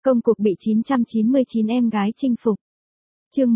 Công cuộc bị 999 em gái chinh phục. Chương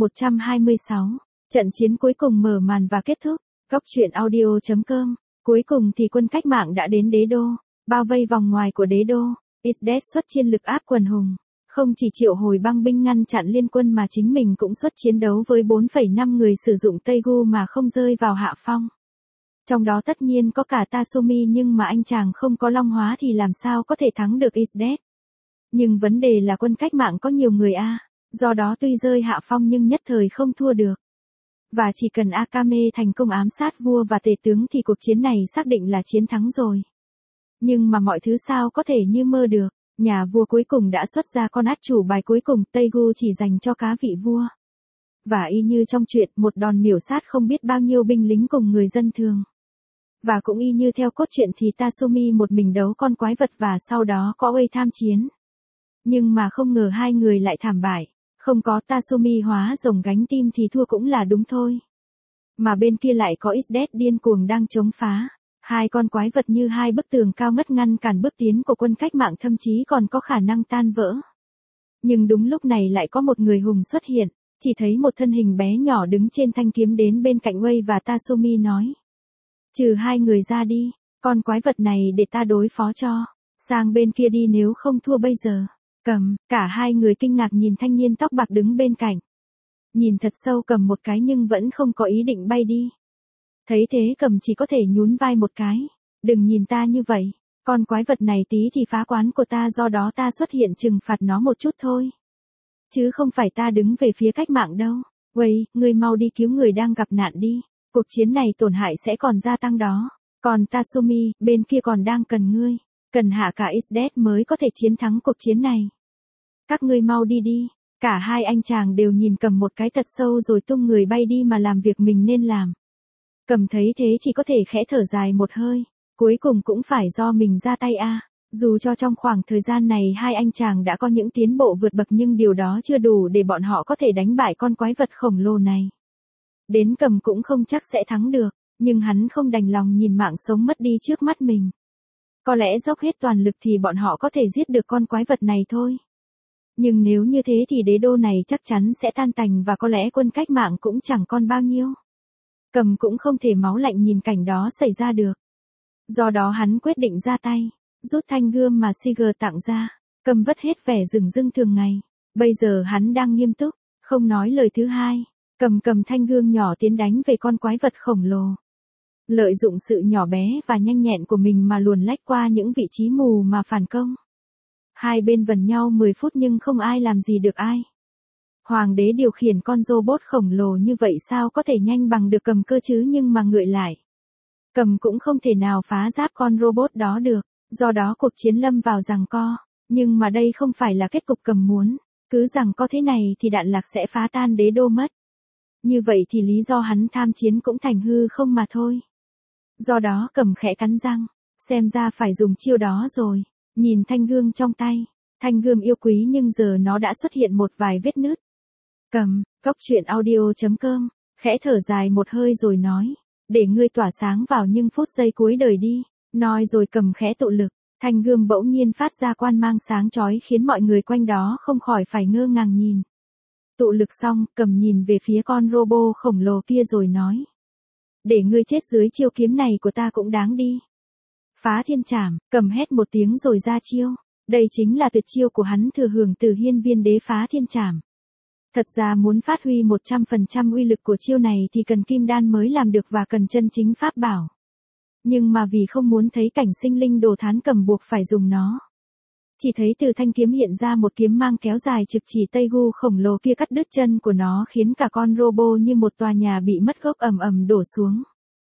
126. Trận chiến cuối cùng mở màn và kết thúc. Góc truyện audio.com. Cuối cùng thì quân cách mạng đã đến đế đô, bao vây vòng ngoài của đế đô. Isdet xuất chiến lực áp quần hùng, không chỉ triệu hồi băng binh ngăn chặn liên quân mà chính mình cũng xuất chiến đấu với 4,5 người sử dụng Teigu mà không rơi vào hạ phong. Trong đó tất nhiên có cả Tasumi, nhưng mà anh chàng không có long hóa thì làm sao có thể thắng được Isdet. Nhưng vấn đề là quân cách mạng có nhiều người do đó tuy rơi hạ phong nhưng nhất thời không thua được. Và chỉ cần Akame thành công ám sát vua và tể tướng thì cuộc chiến này xác định là chiến thắng rồi. Nhưng mà mọi thứ sao có thể như mơ được, nhà vua cuối cùng đã xuất ra con át chủ bài cuối cùng, Teigu chỉ dành cho cá vị vua. Và y như trong chuyện, một đòn miểu sát không biết bao nhiêu binh lính cùng người dân thường. Và cũng y như theo cốt truyện thì Tasumi một mình đấu con quái vật và sau đó có Uei tham chiến. Nhưng mà không ngờ hai người lại thảm bại, không có Tasumi hóa rồng gánh tim thì thua cũng là đúng thôi. Mà bên kia lại có Isdet điên cuồng đang chống phá. Hai con quái vật như hai bức tường cao ngất ngăn cản bước tiến của quân cách mạng, thậm chí còn có khả năng tan vỡ. Nhưng đúng lúc này lại có một người hùng xuất hiện, chỉ thấy một thân hình bé nhỏ đứng trên thanh kiếm đến bên cạnh Uei và Tasumi nói. Trừ hai người ra đi, con quái vật này để ta đối phó cho, sang bên kia đi nếu không thua bây giờ. Cầm, cả hai người kinh ngạc nhìn thanh niên tóc bạc đứng bên cạnh. Nhìn thật sâu Cầm một cái nhưng vẫn không có ý định bay đi. Thấy thế Cầm chỉ có thể nhún vai một cái. Đừng nhìn ta như vậy, con quái vật này tí thì phá quán của ta, do đó ta xuất hiện trừng phạt nó một chút thôi. Chứ không phải ta đứng về phía cách mạng đâu. Uầy, ngươi mau đi cứu người đang gặp nạn đi. Cuộc chiến này tổn hại sẽ còn gia tăng đó. Còn Tasumi, bên kia còn đang cần ngươi. Cần hạ cả Isdet mới có thể chiến thắng cuộc chiến này. Các ngươi mau đi đi. Cả hai anh chàng đều nhìn Cầm một cái thật sâu rồi tung người bay đi mà làm việc mình nên làm. Cầm thấy thế chỉ có thể khẽ thở dài một hơi. Cuối cùng cũng phải do mình ra tay Dù cho trong khoảng thời gian này hai anh chàng đã có những tiến bộ vượt bậc nhưng điều đó chưa đủ để bọn họ có thể đánh bại con quái vật khổng lồ này. Đến Cầm cũng không chắc sẽ thắng được, nhưng hắn không đành lòng nhìn mạng sống mất đi trước mắt mình. Có lẽ dốc hết toàn lực thì bọn họ có thể giết được con quái vật này thôi. Nhưng nếu như thế thì đế đô này chắc chắn sẽ tan tành và có lẽ quân cách mạng cũng chẳng còn bao nhiêu. Cầm cũng không thể máu lạnh nhìn cảnh đó xảy ra được. Do đó hắn quyết định ra tay, rút thanh gươm mà Siger tặng ra. Cầm vất hết vẻ rừng rưng thường ngày. Bây giờ hắn đang nghiêm túc, không nói lời thứ hai. Cầm thanh gươm nhỏ tiến đánh về con quái vật khổng lồ. Lợi dụng sự nhỏ bé và nhanh nhẹn của mình mà luồn lách qua những vị trí mù mà phản công. Hai bên vần nhau 10 phút nhưng không ai làm gì được ai. Hoàng đế điều khiển con robot khổng lồ như vậy sao có thể nhanh bằng được Cầm cơ chứ, nhưng mà ngược lại. Cầm cũng không thể nào phá giáp con robot đó được, do đó cuộc chiến lâm vào giằng co. Nhưng mà đây không phải là kết cục Cầm muốn, cứ giằng co thế này thì đạn lạc sẽ phá tan đế đô mất. Như vậy thì lý do hắn tham chiến cũng thành hư không mà thôi. Do đó Cầm khẽ cắn răng, xem ra phải dùng chiêu đó rồi. Nhìn thanh gươm trong tay, thanh gươm yêu quý nhưng giờ nó đã xuất hiện một vài vết nứt. Cầm, góc truyện audio.com, khẽ thở dài một hơi rồi nói, để ngươi tỏa sáng vào những phút giây cuối đời đi. Nói rồi Cầm khẽ tụ lực, thanh gươm bỗng nhiên phát ra quang mang sáng chói khiến mọi người quanh đó không khỏi phải ngơ ngàng nhìn. Tụ lực xong, Cầm nhìn về phía con robot khổng lồ kia rồi nói, để ngươi chết dưới chiêu kiếm này của ta cũng đáng đi. Phá thiên trảm, Cầm hét một tiếng rồi ra chiêu. Đây chính là tuyệt chiêu của hắn thừa hưởng từ hiên viên đế phá thiên trảm. Thật ra muốn phát huy 100% uy lực của chiêu này thì cần kim đan mới làm được và cần chân chính pháp bảo. Nhưng mà vì không muốn thấy cảnh sinh linh đồ thán, Cầm buộc phải dùng nó. Chỉ thấy từ thanh kiếm hiện ra một kiếm mang kéo dài trực chỉ Teigu khổng lồ kia, cắt đứt chân của nó khiến cả con robot như một tòa nhà bị mất gốc ầm ầm đổ xuống.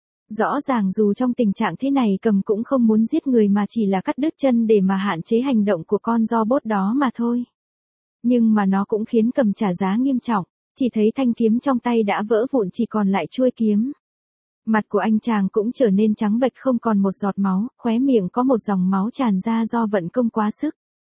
Rõ ràng dù trong tình trạng thế này Cầm cũng không muốn giết người mà chỉ là cắt đứt chân để mà hạn chế hành động của con robot đó mà thôi. Nhưng mà nó cũng khiến Cầm trả giá nghiêm trọng, chỉ thấy thanh kiếm trong tay đã vỡ vụn chỉ còn lại chuôi kiếm. Mặt của anh chàng cũng trở nên trắng bệch không còn một giọt máu, khóe miệng có một dòng máu tràn ra do vận công quá sức.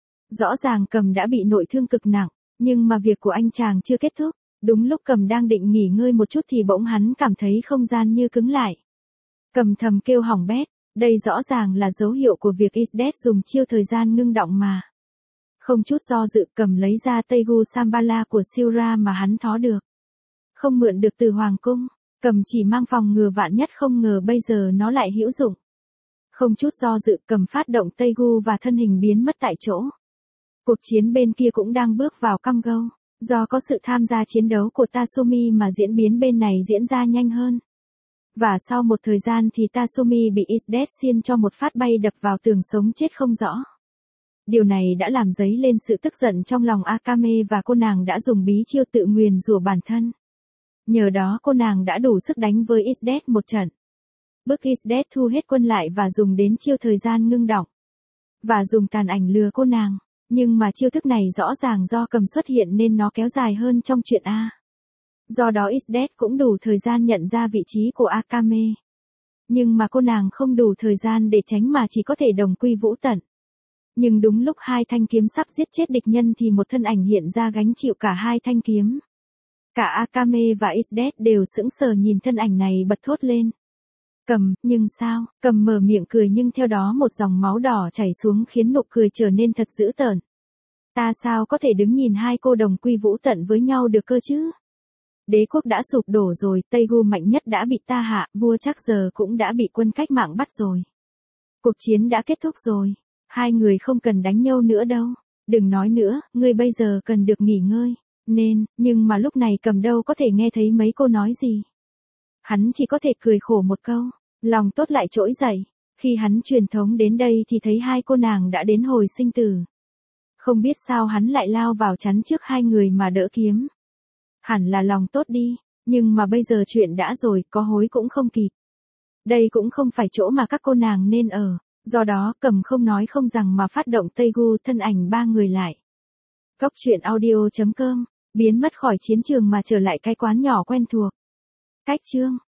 Rõ ràng Cầm đã bị nội thương cực nặng, nhưng mà việc của anh chàng chưa kết thúc. Đúng lúc Cầm đang định nghỉ ngơi một chút thì bỗng hắn cảm thấy không gian như cứng lại. Cầm thầm kêu hỏng bét, đây rõ ràng là dấu hiệu của việc Isdet dùng chiêu thời gian ngưng động mà. Không chút do dự cầm lấy ra Teigu Sambala của Siura mà hắn thó được. Không mượn được từ Hoàng cung, cầm chỉ mang phòng ngừa vạn nhất không ngờ bây giờ nó lại hữu dụng. Không chút do dự cầm phát động Teigu và thân hình biến mất tại chỗ. Cuộc chiến bên kia cũng đang bước vào cam go, do có sự tham gia chiến đấu của Tasumi mà diễn biến bên này diễn ra nhanh hơn. Và sau một thời gian thì Tasumi bị Isdet xiên cho một phát bay đập vào tường sống chết không rõ. Điều này đã làm dấy lên sự tức giận trong lòng Akame và cô nàng đã dùng bí chiêu tự nguyền rủa bản thân. Nhờ đó cô nàng đã đủ sức đánh với Isdet một trận. Bức Isdet thu hết quân lại và dùng đến chiêu thời gian ngưng đọng. Và dùng tàn ảnh lừa cô nàng. Nhưng mà chiêu thức này rõ ràng do cầm xuất hiện nên nó kéo dài hơn trong chuyện A. Do đó Isdet cũng đủ thời gian nhận ra vị trí của Akame. Nhưng mà cô nàng không đủ thời gian để tránh mà chỉ có thể đồng quy vũ tận. Nhưng đúng lúc hai thanh kiếm sắp giết chết địch nhân thì một thân ảnh hiện ra gánh chịu cả hai thanh kiếm. Cả Akame và Isdet đều sững sờ nhìn thân ảnh này bật thốt lên. Cầm, nhưng sao? Cầm mở miệng cười nhưng theo đó một dòng máu đỏ chảy xuống khiến nụ cười trở nên thật dữ tợn. Ta sao có thể đứng nhìn hai cô đồng quy vũ tận với nhau được cơ chứ? Đế quốc đã sụp đổ rồi, Teigu mạnh nhất đã bị ta hạ, vua chắc giờ cũng đã bị quân cách mạng bắt rồi. Cuộc chiến đã kết thúc rồi, hai người không cần đánh nhau nữa đâu. Đừng nói nữa, ngươi bây giờ cần được nghỉ ngơi. Nên, nhưng mà lúc này cầm đâu có thể nghe thấy mấy cô nói gì. Hắn chỉ có thể cười khổ một câu, lòng tốt lại trỗi dậy. Khi hắn truyền thống đến đây thì thấy hai cô nàng đã đến hồi sinh tử. Không biết sao hắn lại lao vào chắn trước hai người mà đỡ kiếm. Hẳn là lòng tốt đi, nhưng mà bây giờ chuyện đã rồi, có hối cũng không kịp. Đây cũng không phải chỗ mà các cô nàng nên ở, do đó cầm không nói không rằng mà phát động Teigu thân ảnh ba người lại. Góc truyện audio.com, biến mất khỏi chiến trường mà trở lại cái quán nhỏ quen thuộc. Cách chương